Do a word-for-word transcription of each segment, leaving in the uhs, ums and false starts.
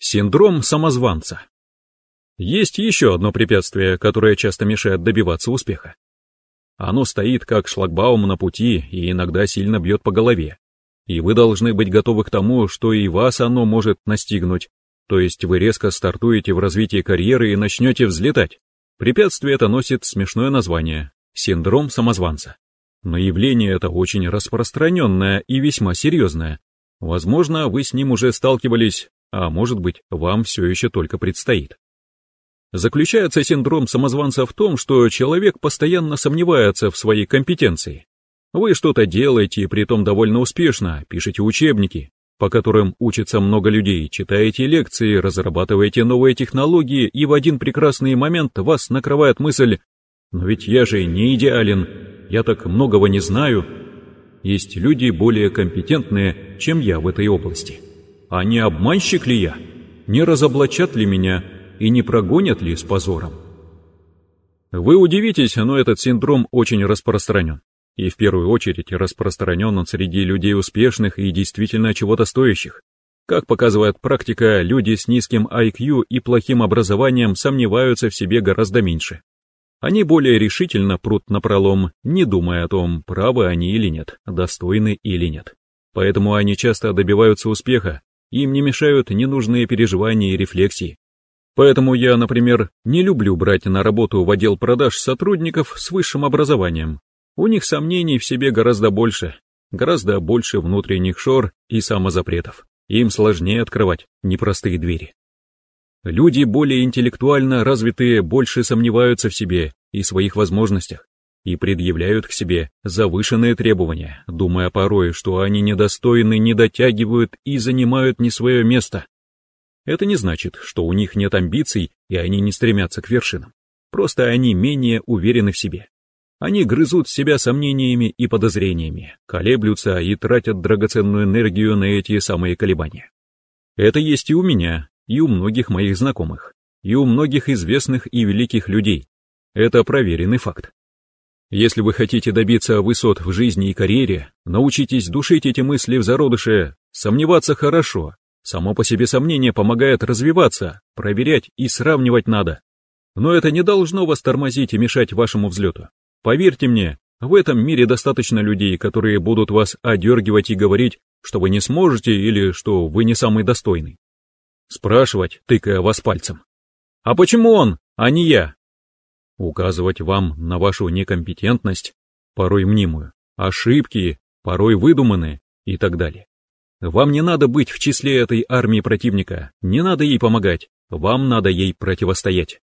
Синдром самозванца. Есть еще одно препятствие, которое часто мешает добиваться успеха. Оно стоит как шлагбаум на пути и иногда сильно бьет по голове. И вы должны быть готовы к тому, что и вас оно может настигнуть. То есть вы резко стартуете в развитии карьеры и начнете взлетать. Препятствие это носит смешное название – синдром самозванца. Но явление это очень распространенное и весьма серьезное. Возможно, вы с ним уже сталкивались, а может быть, вам все еще только предстоит. Заключается синдром самозванца в том, что человек постоянно сомневается в своей компетенции. Вы что-то делаете, и притом довольно успешно, пишете учебники, по которым учится много людей, читаете лекции, разрабатываете новые технологии, и в один прекрасный момент вас накрывает мысль: «Но ведь я же не идеален, я так многого не знаю. Есть люди более компетентные, чем я в этой области. А не обманщик ли я? Не разоблачат ли меня и не прогонят ли с позором?» Вы удивитесь, но этот синдром очень распространен. И в первую очередь распространен он среди людей успешных и действительно чего-то стоящих. Как показывает практика, люди с низким ай кью и плохим образованием сомневаются в себе гораздо меньше. Они более решительно прут напролом, не думая о том, правы они или нет, достойны или нет. Поэтому они часто добиваются успеха, им не мешают ненужные переживания и рефлексии. Поэтому я, например, не люблю брать на работу в отдел продаж сотрудников с высшим образованием. У них сомнений в себе гораздо больше, гораздо больше внутренних шор и самозапретов. Им сложнее открывать непростые двери. Люди более интеллектуально развитые больше сомневаются в себе и своих возможностях и предъявляют к себе завышенные требования, думая порой, что они недостойны, не дотягивают и занимают не свое место. Это не значит, что у них нет амбиций и они не стремятся к вершинам. Просто они менее уверены в себе. Они грызут себя сомнениями и подозрениями, колеблются и тратят драгоценную энергию на эти самые колебания. Это есть и у меня, и у многих моих знакомых, и у многих известных и великих людей. Это проверенный факт. Если вы хотите добиться высот в жизни и карьере, научитесь душить эти мысли в зародыше. Сомневаться хорошо, само по себе сомнение помогает развиваться, проверять и сравнивать надо. Но это не должно вас тормозить и мешать вашему взлету. Поверьте мне, в этом мире достаточно людей, которые будут вас одергивать и говорить, что вы не сможете или что вы не самый достойный. Спрашивать, тыкая вас пальцем: «А почему он, а не я?» Указывать вам на вашу некомпетентность, порой мнимую, ошибки, порой выдуманные и так далее. Вам не надо быть в числе этой армии противника, не надо ей помогать, вам надо ей противостоять.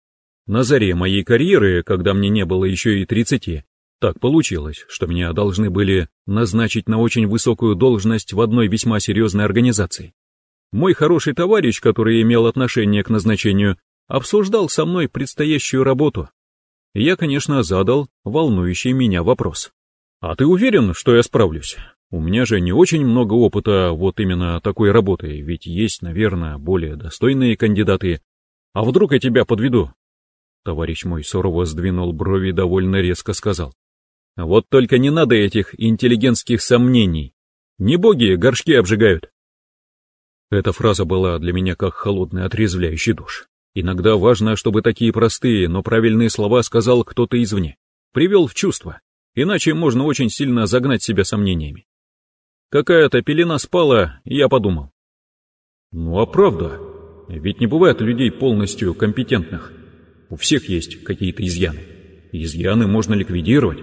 На заре моей карьеры, когда мне не было еще и тридцати, так получилось, что меня должны были назначить на очень высокую должность в одной весьма серьезной организации. Мой хороший товарищ, который имел отношение к назначению, обсуждал со мной предстоящую работу. Я, конечно, задал волнующий меня вопрос: «А ты уверен, что я справлюсь? У меня же не очень много опыта вот именно такой работы, ведь есть, наверное, более достойные кандидаты. А вдруг я тебя подведу?» Товарищ мой сурово сдвинул брови и довольно резко сказал: «Вот только не надо этих интеллигентских сомнений. Не боги горшки обжигают». Эта фраза была для меня как холодный отрезвляющий душ. Иногда важно, чтобы такие простые, но правильные слова сказал кто-то извне, привел в чувство, иначе можно очень сильно загнать себя сомнениями. Какая-то пелена спала, и я подумал: ну а правда, ведь не бывает людей полностью компетентных. У всех есть какие-то изъяны. И изъяны можно ликвидировать.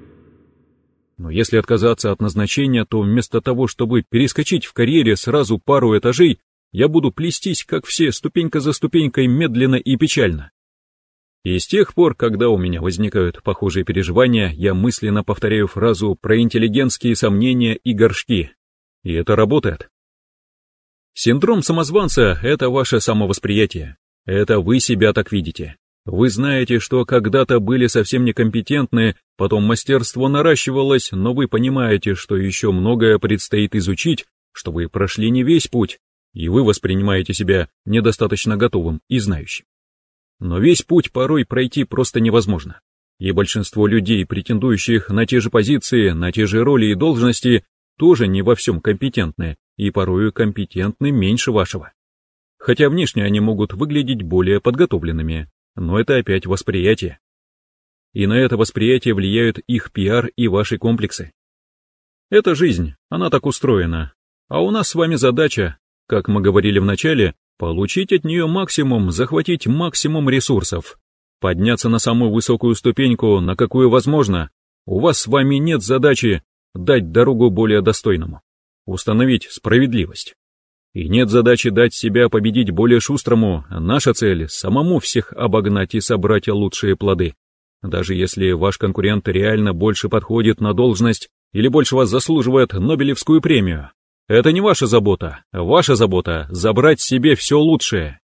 Но если отказаться от назначения, то вместо того, чтобы перескочить в карьере сразу пару этажей, я буду плестись, как все, ступенька за ступенькой, медленно и печально. И с тех пор, когда у меня возникают похожие переживания, я мысленно повторяю фразу про интеллигентские сомнения и горшки. И это работает. Синдром самозванца — это ваше самовосприятие. Это вы себя так видите. Вы знаете, что когда-то были совсем некомпетентны, потом мастерство наращивалось, но вы понимаете, что еще многое предстоит изучить, что вы прошли не весь путь, и вы воспринимаете себя недостаточно готовым и знающим. Но весь путь порой пройти просто невозможно, и большинство людей, претендующих на те же позиции, на те же роли и должности, тоже не во всем компетентны, и порою компетентны меньше вашего. хотя внешне они могут выглядеть более подготовленными, но это опять восприятие. И на это восприятие влияют их пиар и ваши комплексы. Это жизнь, она так устроена, а у нас с вами задача, как мы говорили в начале, получить от нее максимум, захватить максимум ресурсов, подняться на самую высокую ступеньку, на какую возможно. У вас с вами нет задачи дать дорогу более достойному, установить справедливость. И нет задачи дать себя победить более шустрому, наша цель — самому всех обогнать и собрать лучшие плоды. Даже если ваш конкурент реально больше подходит на должность или больше вас заслуживает Нобелевскую премию, это не ваша забота, ваша забота — забрать себе все лучшее.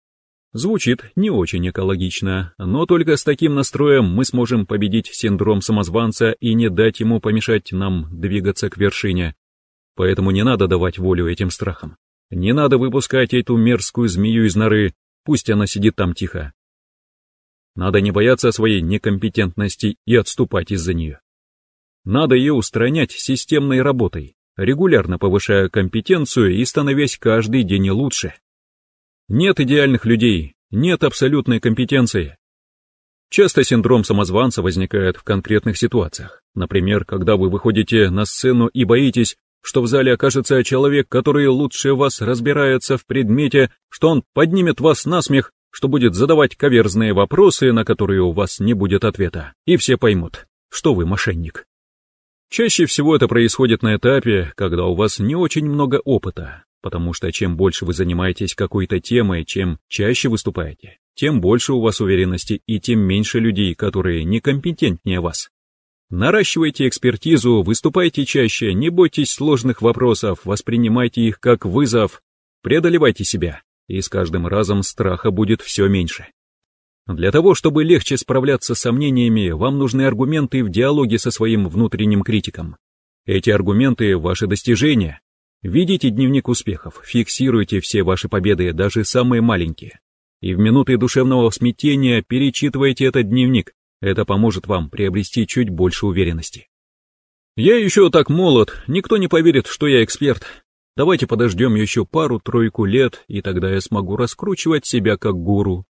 Звучит не очень экологично, но только с таким настроем мы сможем победить синдром самозванца и не дать ему помешать нам двигаться к вершине. Поэтому не надо давать волю этим страхам. Не надо выпускать эту мерзкую змею из норы, пусть она сидит там тихо. Надо не бояться своей некомпетентности и отступать из-за нее. Надо ее устранять системной работой, регулярно повышая компетенцию и становясь каждый день лучше. Нет идеальных людей, нет абсолютной компетенции. Часто синдром самозванца возникает в конкретных ситуациях. Например, когда вы выходите на сцену и боитесь, что в зале окажется человек, который лучше вас разбирается в предмете, что он поднимет вас на смех, что будет задавать каверзные вопросы, на которые у вас не будет ответа, и все поймут, что вы мошенник. Чаще всего это происходит на этапе, когда у вас не очень много опыта, потому что чем больше вы занимаетесь какой-то темой, чем чаще выступаете, тем больше у вас уверенности и тем меньше людей, которые некомпетентнее вас. Наращивайте экспертизу, выступайте чаще, не бойтесь сложных вопросов, воспринимайте их как вызов, преодолевайте себя, и с каждым разом страха будет все меньше. Для того, чтобы легче справляться с сомнениями, вам нужны аргументы в диалоге со своим внутренним критиком. Эти аргументы — ваши достижения. Ведите дневник успехов, фиксируйте все ваши победы, даже самые маленькие. И в минуты душевного смятения перечитывайте этот дневник. Это поможет вам приобрести чуть больше уверенности. Я еще так молод, никто не поверит, что я эксперт. Давайте подождем еще пару-тройку лет, и тогда я смогу раскручивать себя как гуру.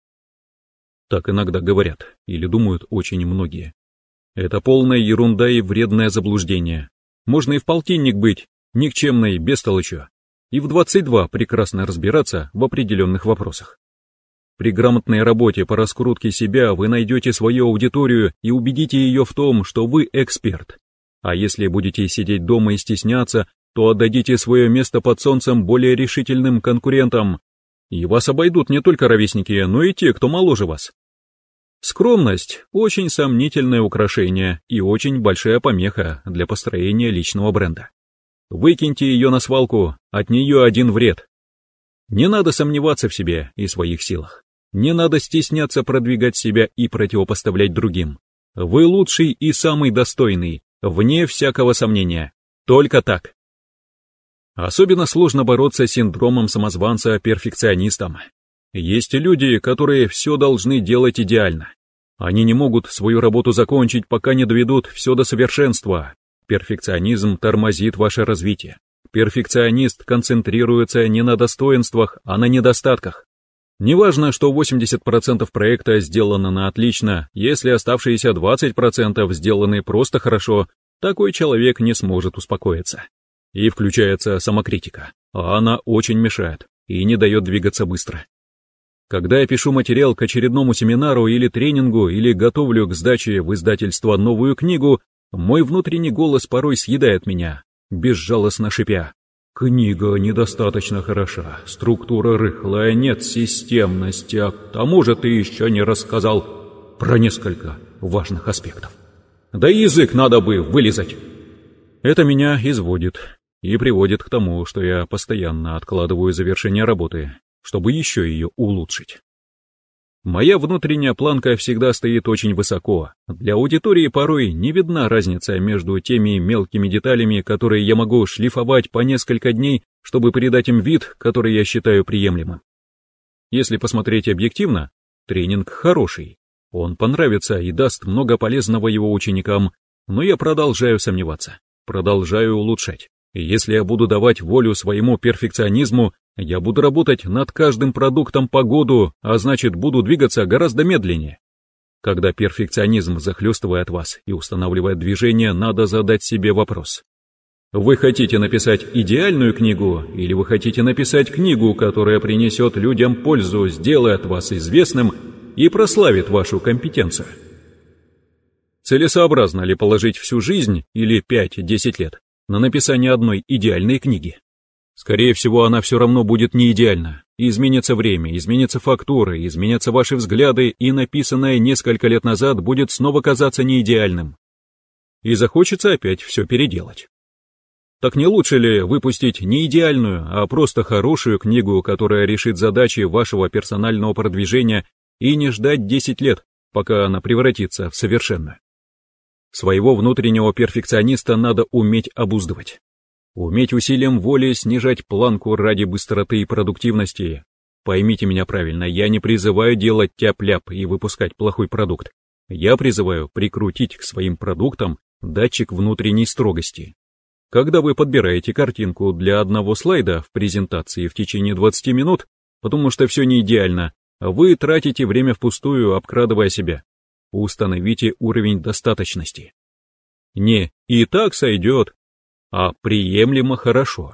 Так иногда говорят, или думают очень многие. Это полная ерунда и вредное заблуждение. Можно и в полтинник быть, никчемной, бестолочью, и в двадцать два прекрасно разбираться в определенных вопросах. При грамотной работе по раскрутке себя вы найдете свою аудиторию и убедите ее в том, что вы эксперт. А если будете сидеть дома и стесняться, то отдадите свое место под солнцем более решительным конкурентам, и вас обойдут не только ровесники, но и те, кто моложе вас. Скромность – очень сомнительное украшение и очень большая помеха для построения личного бренда. Выкиньте ее на свалку, от нее один вред. Не надо сомневаться в себе и своих силах. Не надо стесняться продвигать себя и противопоставлять другим. Вы лучший и самый достойный, вне всякого сомнения. Только так. Особенно сложно бороться с синдромом самозванца-перфекционистом. Есть люди, которые все должны делать идеально. Они не могут свою работу закончить, пока не доведут все до совершенства. Перфекционизм тормозит ваше развитие. Перфекционист концентрируется не на достоинствах, а на недостатках. Неважно, что восемьдесят процентов проекта сделано на отлично, если оставшиеся двадцать процентов сделаны просто хорошо, такой человек не сможет успокоиться. И включается самокритика, а она очень мешает и не дает двигаться быстро. Когда я пишу материал к очередному семинару или тренингу, или готовлю к сдаче в издательство новую книгу, мой внутренний голос порой съедает меня, безжалостно шипя. Книга недостаточно хороша, структура рыхлая, нет системности, а к тому же ты еще не рассказал про несколько важных аспектов. Да и язык надо бы вылизать. Это меня изводит и приводит к тому, что я постоянно откладываю завершение работы, чтобы еще ее улучшить. Моя внутренняя планка всегда стоит очень высоко. Для аудитории порой не видна разница между теми мелкими деталями, которые я могу шлифовать по несколько дней, чтобы придать им вид, который я считаю приемлемым. Если посмотреть объективно, тренинг хороший. Он понравится и даст много полезного его ученикам, но я продолжаю сомневаться, продолжаю улучшать. Если я буду давать волю своему перфекционизму, я буду работать над каждым продуктом по году, а значит, буду двигаться гораздо медленнее. Когда перфекционизм захлестывает вас и устанавливает движение, надо задать себе вопрос. Вы хотите написать идеальную книгу, или вы хотите написать книгу, которая принесет людям пользу, сделает вас известным и прославит вашу компетенцию? Целесообразно ли положить всю жизнь, или пять-десять лет, на написание одной идеальной книги? Скорее всего, она все равно будет не идеальна. Изменится время, изменятся фактуры, изменятся ваши взгляды, и написанное несколько лет назад будет снова казаться неидеальным. И захочется опять все переделать. Так не лучше ли выпустить не идеальную, а просто хорошую книгу, которая решит задачи вашего персонального продвижения, и не ждать десять лет, пока она превратится в совершенную? Своего внутреннего перфекциониста надо уметь обуздывать. Уметь усилием воли снижать планку ради быстроты и продуктивности. Поймите меня правильно, я не призываю делать тяп-ляп и выпускать плохой продукт. Я призываю прикрутить к своим продуктам датчик внутренней строгости. Когда вы подбираете картинку для одного слайда в презентации в течение двадцати минут, потому что все не идеально, вы тратите время впустую, обкрадывая себя. Установите уровень достаточности. Не «и так сойдет», а приемлемо хорошо.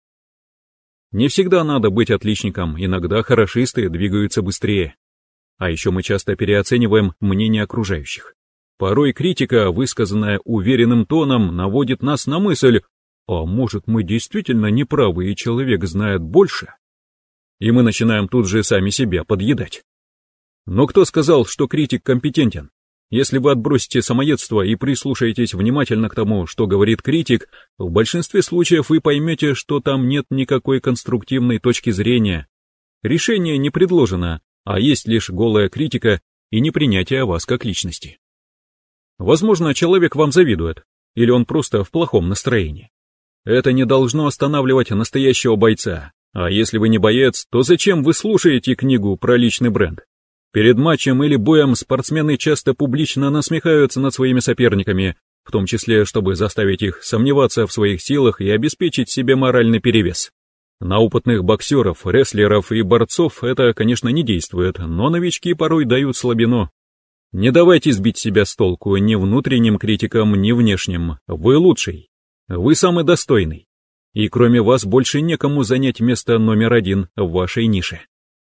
Не всегда надо быть отличником, иногда хорошисты двигаются быстрее. А еще мы часто переоцениваем мнение окружающих. Порой критика, высказанная уверенным тоном, наводит нас на мысль: а может, мы действительно неправы и человек знает больше? И мы начинаем тут же сами себя подъедать. Но кто сказал, что критик компетентен? Если вы отбросите самоедство и прислушаетесь внимательно к тому, что говорит критик, в большинстве случаев вы поймете, что там нет никакой конструктивной точки зрения. Решение не предложено, а есть лишь голая критика и непринятие вас как личности. Возможно, человек вам завидует, или он просто в плохом настроении. Это не должно останавливать настоящего бойца. А если вы не боец, то зачем вы слушаете книгу про личный бренд? Перед матчем или боем спортсмены часто публично насмехаются над своими соперниками, в том числе, чтобы заставить их сомневаться в своих силах и обеспечить себе моральный перевес. На опытных боксеров, рестлеров и борцов это, конечно, не действует, но новички порой дают слабину. Не давайте сбить себя с толку ни внутренним критикам, ни внешним. Вы лучший. Вы самый достойный. И кроме вас больше некому занять место номер один в вашей нише.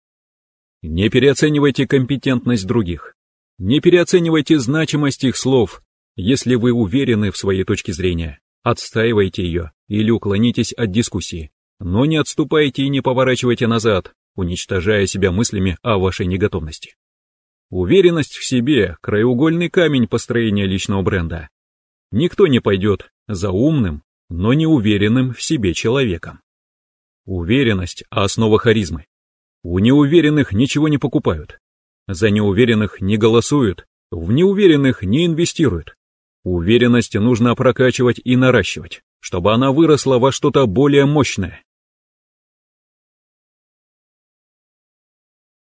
Не переоценивайте компетентность других. Не переоценивайте значимость их слов. Если вы уверены в своей точке зрения, отстаивайте ее или уклонитесь от дискуссии. Но не отступайте и не поворачивайте назад, уничтожая себя мыслями о вашей неготовности. Уверенность в себе – краеугольный камень построения личного бренда. Никто не пойдет за умным, но не уверенным в себе человеком. Уверенность – основа харизмы. У неуверенных ничего не покупают. За неуверенных не голосуют, в неуверенных не инвестируют. Уверенность нужно прокачивать и наращивать, чтобы она выросла во что-то более мощное.